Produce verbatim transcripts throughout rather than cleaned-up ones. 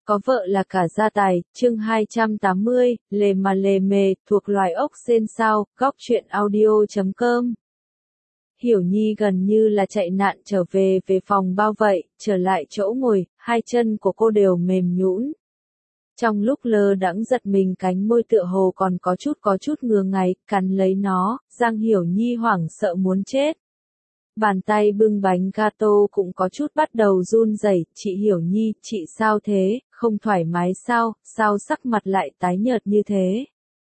Có vợ là cả gia tài, chương hai trăm tám mươi, lề mà lề mề, thuộc loài ốc sên sao, góc truyện audio chấm com. Hiểu Nhi gần như là chạy nạn trở về về phòng bao vậy, trở lại chỗ ngồi, hai chân của cô đều mềm nhũn. Trong lúc lơ đãng giật mình cánh môi tựa hồ còn có chút có chút ngứa ngáy, cắn lấy nó, Giang Hiểu Nhi hoảng sợ muốn chết. Bàn tay bưng bánh gato cũng có chút bắt đầu run rẩy. Chị Hiểu Nhi, chị sao thế, không thoải mái sao, sao sắc mặt lại tái nhợt như thế?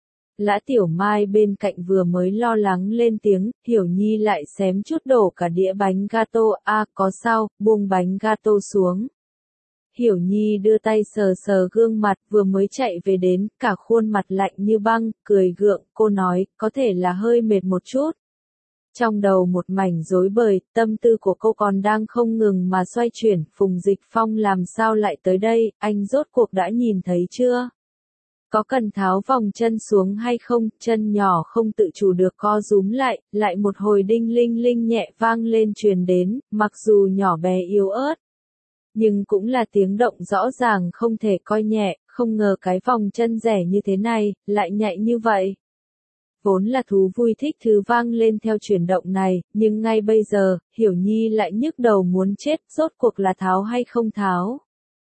Lã Tiểu Mai bên cạnh vừa mới lo lắng lên tiếng, Hiểu Nhi lại xém chút đổ cả đĩa bánh gato, a à, có sao, buông bánh gato xuống. Hiểu Nhi đưa tay sờ sờ gương mặt vừa mới chạy về đến, cả khuôn mặt lạnh như băng, cười gượng, cô nói, có thể là hơi mệt một chút. Trong đầu một mảnh rối bời, tâm tư của cô còn đang không ngừng mà xoay chuyển, Phùng Dịch Phong làm sao lại tới đây, anh rốt cuộc đã nhìn thấy chưa? Có cần tháo vòng chân xuống hay không, chân nhỏ không tự chủ được co rúm lại, lại một hồi đinh linh linh nhẹ vang lên truyền đến, mặc dù nhỏ bé yếu ớt. Nhưng cũng là tiếng động rõ ràng không thể coi nhẹ, không ngờ cái vòng chân rẻ như thế này, lại nhạy như vậy. Vốn là thú vui thích thứ vang lên theo chuyển động này, nhưng ngay bây giờ, Hiểu Nhi lại nhức đầu muốn chết, rốt cuộc là tháo hay không tháo.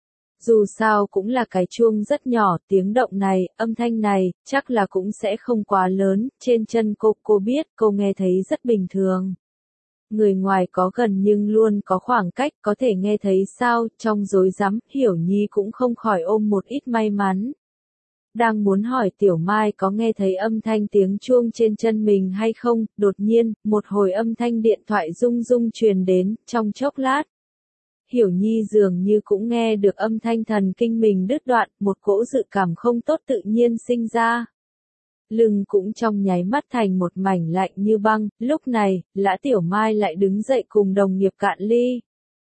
Dù sao cũng là cái chuông rất nhỏ, tiếng động này, âm thanh này, chắc là cũng sẽ không quá lớn, trên chân cô, cô biết, cô nghe thấy rất bình thường. Người ngoài có gần nhưng luôn có khoảng cách, có thể nghe thấy sao, trong rối rắm, Hiểu Nhi cũng không khỏi ôm một ít may mắn. Đang muốn hỏi Tiểu Mai có nghe thấy âm thanh tiếng chuông trên chân mình hay không, đột nhiên, một hồi âm thanh điện thoại rung rung truyền đến, trong chốc lát. Hiểu Nhi dường như cũng nghe được âm thanh thần kinh mình đứt đoạn, một cỗ dự cảm không tốt tự nhiên sinh ra. Lưng cũng trong nháy mắt thành một mảnh lạnh như băng, lúc này, Lã Tiểu Mai lại đứng dậy cùng đồng nghiệp cạn ly.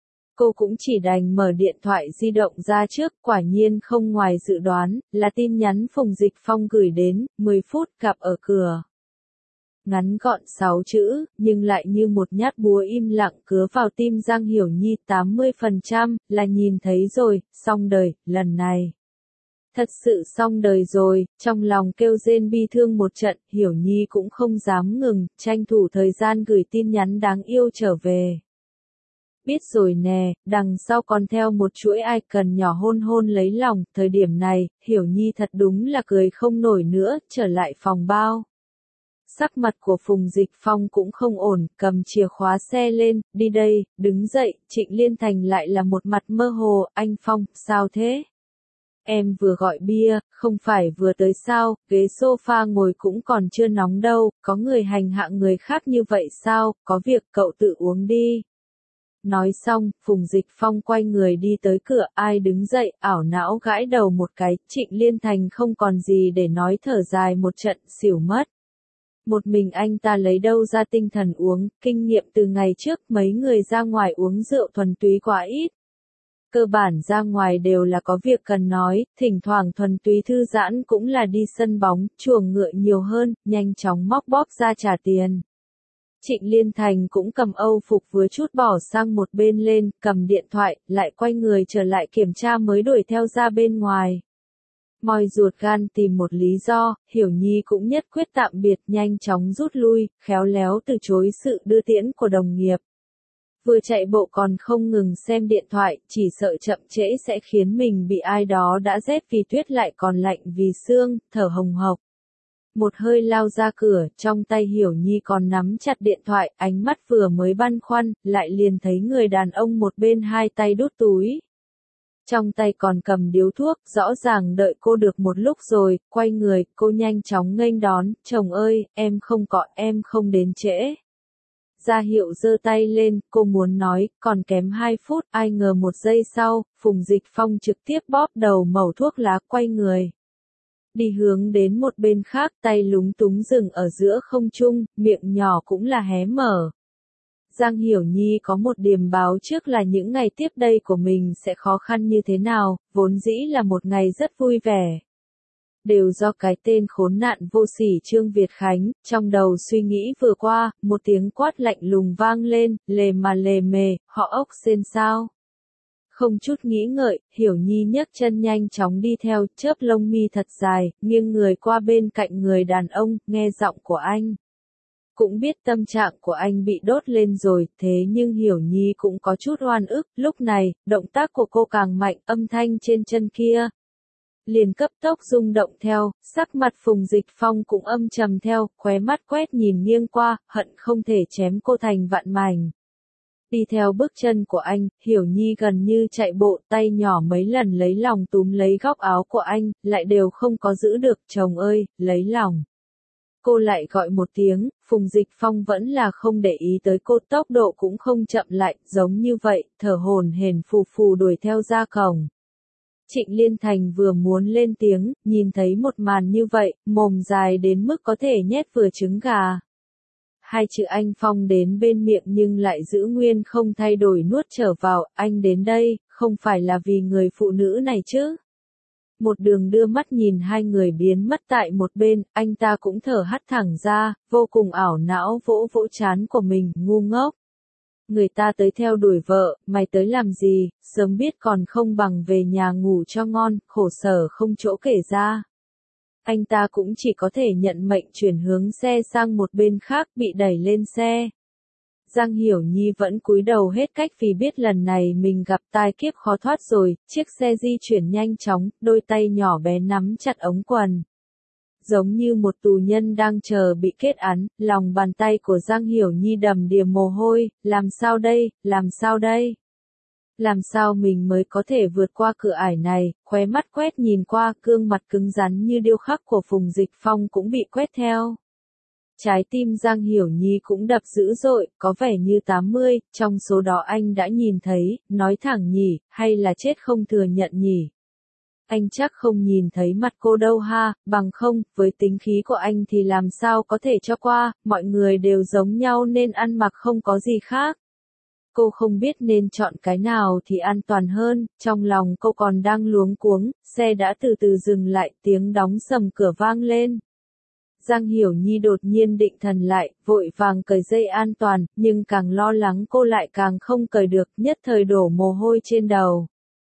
Cô cũng chỉ đành mở điện thoại di động ra trước, quả nhiên không ngoài dự đoán, là tin nhắn Phùng Dịch Phong gửi đến, mười phút gặp ở cửa. Ngắn gọn sáu chữ, nhưng lại như một nhát búa im lặng cứa vào tim Giang Hiểu Nhi tám mươi phần trăm, là nhìn thấy rồi, xong đời, lần này. Thật sự xong đời rồi, trong lòng kêu rên bi thương một trận, Hiểu Nhi cũng không dám ngừng, tranh thủ thời gian gửi tin nhắn đáng yêu trở về. Biết rồi nè, đằng sau còn theo một chuỗi icon nhỏ hôn hôn lấy lòng, thời điểm này, Hiểu Nhi thật đúng là cười không nổi nữa, trở lại phòng bao. Sắc mặt của Phùng Dịch Phong cũng không ổn, cầm chìa khóa xe lên, đi đây, đứng dậy, Trịnh Liên Thành lại là một mặt mơ hồ, anh Phong, sao thế? Em vừa gọi bia, không phải vừa tới sao, ghế sofa ngồi cũng còn chưa nóng đâu, có người hành hạ người khác như vậy sao, có việc cậu tự uống đi. Nói xong, Phùng Dịch Phong quay người đi tới cửa, ai đứng dậy, ảo não gãi đầu một cái, Trịnh Liên Thành không còn gì để nói thở dài một trận, xỉu mất. Một mình anh ta lấy đâu ra tinh thần uống, kinh nghiệm từ ngày trước mấy người ra ngoài uống rượu thuần túy quá ít. Cơ bản ra ngoài đều là có việc cần nói, thỉnh thoảng thuần túy thư giãn cũng là đi sân bóng, chuồng ngựa nhiều hơn, nhanh chóng móc bóp ra trả tiền. Trịnh Liên Thành cũng cầm Âu phục vừa chút bỏ sang một bên lên, cầm điện thoại, lại quay người trở lại kiểm tra mới đuổi theo ra bên ngoài. Moi ruột gan tìm một lý do, Hiểu Nhi cũng nhất quyết tạm biệt, nhanh chóng rút lui, khéo léo từ chối sự đưa tiễn của đồng nghiệp. Vừa chạy bộ còn không ngừng xem điện thoại, chỉ sợ chậm trễ sẽ khiến mình bị ai đó đã rét vì tuyết lại còn lạnh vì sương, thở hồng hộc. Một hơi lao ra cửa, trong tay Hiểu Nhi còn nắm chặt điện thoại, ánh mắt vừa mới băn khoăn, lại liền thấy người đàn ông một bên hai tay đút túi. Trong tay còn cầm điếu thuốc, rõ ràng đợi cô được một lúc rồi, quay người, cô nhanh chóng nghênh đón, chồng ơi, em không có, em không đến trễ. Ra hiệu giơ tay lên, cô muốn nói, còn kém hai phút, ai ngờ một giây sau, Phùng Dịch Phong trực tiếp bóp đầu mẩu thuốc lá, quay người. Đi hướng đến một bên khác, tay lúng túng dừng ở giữa không trung, miệng nhỏ cũng là hé mở. Giang Hiểu Nhi có một điềm báo trước là những ngày tiếp đây của mình sẽ khó khăn như thế nào, vốn dĩ là một ngày rất vui vẻ. Đều do cái tên khốn nạn vô sỉ Trương Việt Khánh, trong đầu suy nghĩ vừa qua, một tiếng quát lạnh lùng vang lên, lề mà lề mề, họ ốc sên sao. Không chút nghĩ ngợi, Hiểu Nhi nhấc chân nhanh chóng đi theo, chớp lông mi thật dài, nghiêng người qua bên cạnh người đàn ông, nghe giọng của anh. Cũng biết tâm trạng của anh bị đốt lên rồi, thế nhưng Hiểu Nhi cũng có chút oan ức, lúc này, động tác của cô càng mạnh, âm thanh trên chân kia liền cấp tốc rung động theo, sắc mặt Phùng Dịch Phong cũng âm trầm theo, khóe mắt quét nhìn nghiêng qua, hận không thể chém cô thành vạn mảnh. Đi theo bước chân của anh, Hiểu Nhi gần như chạy bộ, tay nhỏ mấy lần lấy lòng túm lấy góc áo của anh, lại đều không có giữ được, chồng ơi, lấy lòng. Cô lại gọi một tiếng, Phùng Dịch Phong vẫn là không để ý tới cô, tốc độ cũng không chậm lại, giống như vậy, thở hổn hển phù phù đuổi theo ra cổng. Trịnh Liên Thành vừa muốn lên tiếng, nhìn thấy một màn như vậy, mồm dài đến mức có thể nhét vừa trứng gà. Hai chữ anh Phong đến bên miệng nhưng lại giữ nguyên không thay đổi nuốt trở vào, anh đến đây, không phải là vì người phụ nữ này chứ. Một đường đưa mắt nhìn hai người biến mất tại một bên, anh ta cũng thở hắt thẳng ra, vô cùng ảo não vỗ vỗ trán của mình, ngu ngốc. Người ta tới theo đuổi vợ, mày tới làm gì, sớm biết còn không bằng về nhà ngủ cho ngon, khổ sở không chỗ kể ra. Anh ta cũng chỉ có thể nhận mệnh chuyển hướng xe sang một bên khác, bị đẩy lên xe. Giang Hiểu Nhi vẫn cúi đầu hết cách vì biết lần này mình gặp tai kiếp khó thoát rồi, chiếc xe di chuyển nhanh chóng, đôi tay nhỏ bé nắm chặt ống quần. Giống như một tù nhân đang chờ bị kết án, lòng bàn tay của Giang Hiểu Nhi đầm đìa mồ hôi, làm sao đây, làm sao đây? Làm sao mình mới có thể vượt qua cửa ải này, khóe mắt quét nhìn qua, gương mặt cứng rắn như điêu khắc của Phùng Dịch Phong cũng bị quét theo. Trái tim Giang Hiểu Nhi cũng đập dữ dội, có vẻ như tám mươi, trong số đó anh đã nhìn thấy, nói thẳng nhỉ, hay là chết không thừa nhận nhỉ? Anh chắc không nhìn thấy mặt cô đâu ha, bằng không, với tính khí của anh thì làm sao có thể cho qua, mọi người đều giống nhau nên ăn mặc không có gì khác. Cô không biết nên chọn cái nào thì an toàn hơn, trong lòng cô còn đang luống cuống, xe đã từ từ dừng lại, tiếng đóng sầm cửa vang lên. Giang Hiểu Nhi đột nhiên định thần lại, vội vàng cởi dây an toàn, nhưng càng lo lắng cô lại càng không cởi được, nhất thời đổ mồ hôi trên đầu.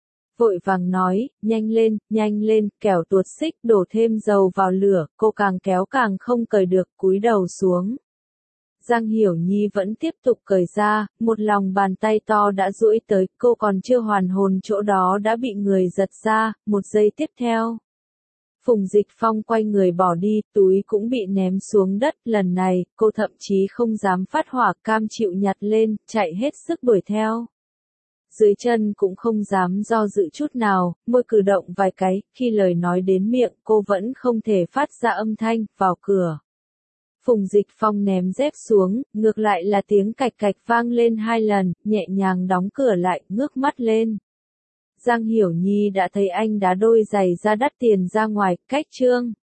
Vội vàng nói, nhanh lên, nhanh lên, kẻo tuột xích, đổ thêm dầu vào lửa, cô càng kéo càng không cởi được, cúi đầu xuống. Giang Hiểu Nhi vẫn tiếp tục cởi ra, một lòng bàn tay to đã duỗi tới, cô còn chưa hoàn hồn chỗ đó đã bị người giật ra, một giây tiếp theo. Phùng Dịch Phong quay người bỏ đi, túi cũng bị ném xuống đất, lần này, cô thậm chí không dám phát hỏa, cam chịu nhặt lên, chạy hết sức đuổi theo. Dưới chân cũng không dám do dự chút nào, môi cử động vài cái, khi lời nói đến miệng, cô vẫn không thể phát ra âm thanh, vào cửa. Phùng Dịch Phong ném dép xuống, ngược lại là tiếng cạch cạch vang lên hai lần, nhẹ nhàng đóng cửa lại, ngước mắt lên. Giang Hiểu Nhi đã thấy anh đá đôi giày da đắt tiền ra ngoài, cách trương.